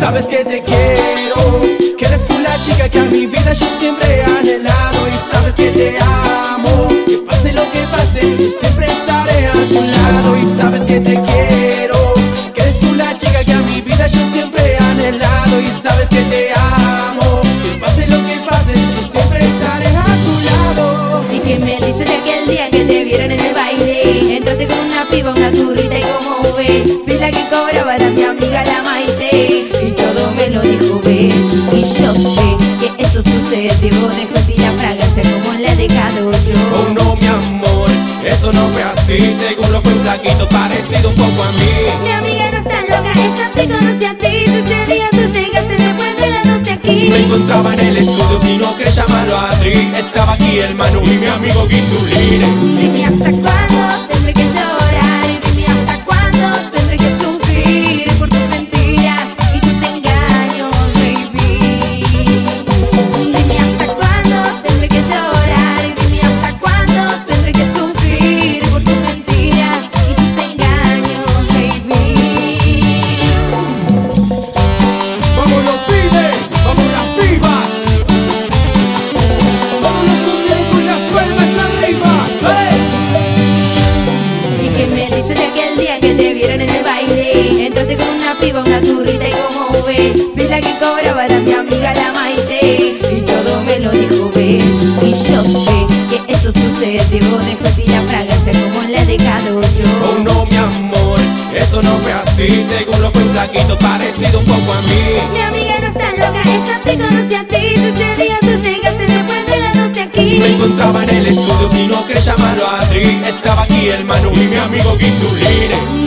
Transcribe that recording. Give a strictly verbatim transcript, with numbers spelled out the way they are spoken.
sabes que te quiero, que eres tú la chica que a mi vida yo siempre he anhelado. Y sabes que te amo, que pase lo que pase, yo siempre estaré a tu lado. Y sabes que te quiero, que eres tú la chica que a mi vida yo siempre he anhelado. Y sabes que te amo, que pase lo que pase, yo siempre estaré a tu lado. ¿Y qué me dices de aquel día que te vieron en el baile? Entraste con una piba, una turrita y como ves, soy la que cobraba, era mi amiga la Maite. Y todo me lo dijo, ves. Y yo sé que eso sucedió, dejó ti la fragancia como la he dejado yo. Oh no, mi amor, eso no fue así. Seguro fue un flaquito parecido un poco a mí. Mi amiga no está loca, ella te conoce a ti. Desde el día tú llegaste después de las doce aquí. Me encontraba en el estudio, si no crees llamarlo a Adri. Estaba aquí el Manu y mi amigo Guisulire. Dime hasta cuándo tendré que llorar, y dime hasta cuándo tendré que sufrir por tus mentiras y tus engaños, baby. Dime hasta cuándo tendré que llorar, y dime hasta cuándo tendré que sufrir por tus mentiras y tus engaños, baby. ¡Vamos los pibes! ¡Vamos las pibas! ¡Todos los cumbieros con las palmas arriba! ¡Hey! ¿Y qué me dices de aquel día que te vieron en el baile? Entraste con una piba, una turrita y como ves, soy la que cobraba, era mi amiga la Maite. Y todo me lo dijo, ves. Y yo sé que eso sucedió, dejó ti la fragancia como la he dejado yo. Oh no, mi amor, eso no fue así. Seguro fue un flaquito parecido un poco a mí. Mi amiga no está loca, ella te conoce a ti. Desde el día tú llegaste después de las doce aquí. Me encontraba en el estudio, si no crees llamarlo a Adri. Estaba aquí el Manu y mi amigo Guisulire.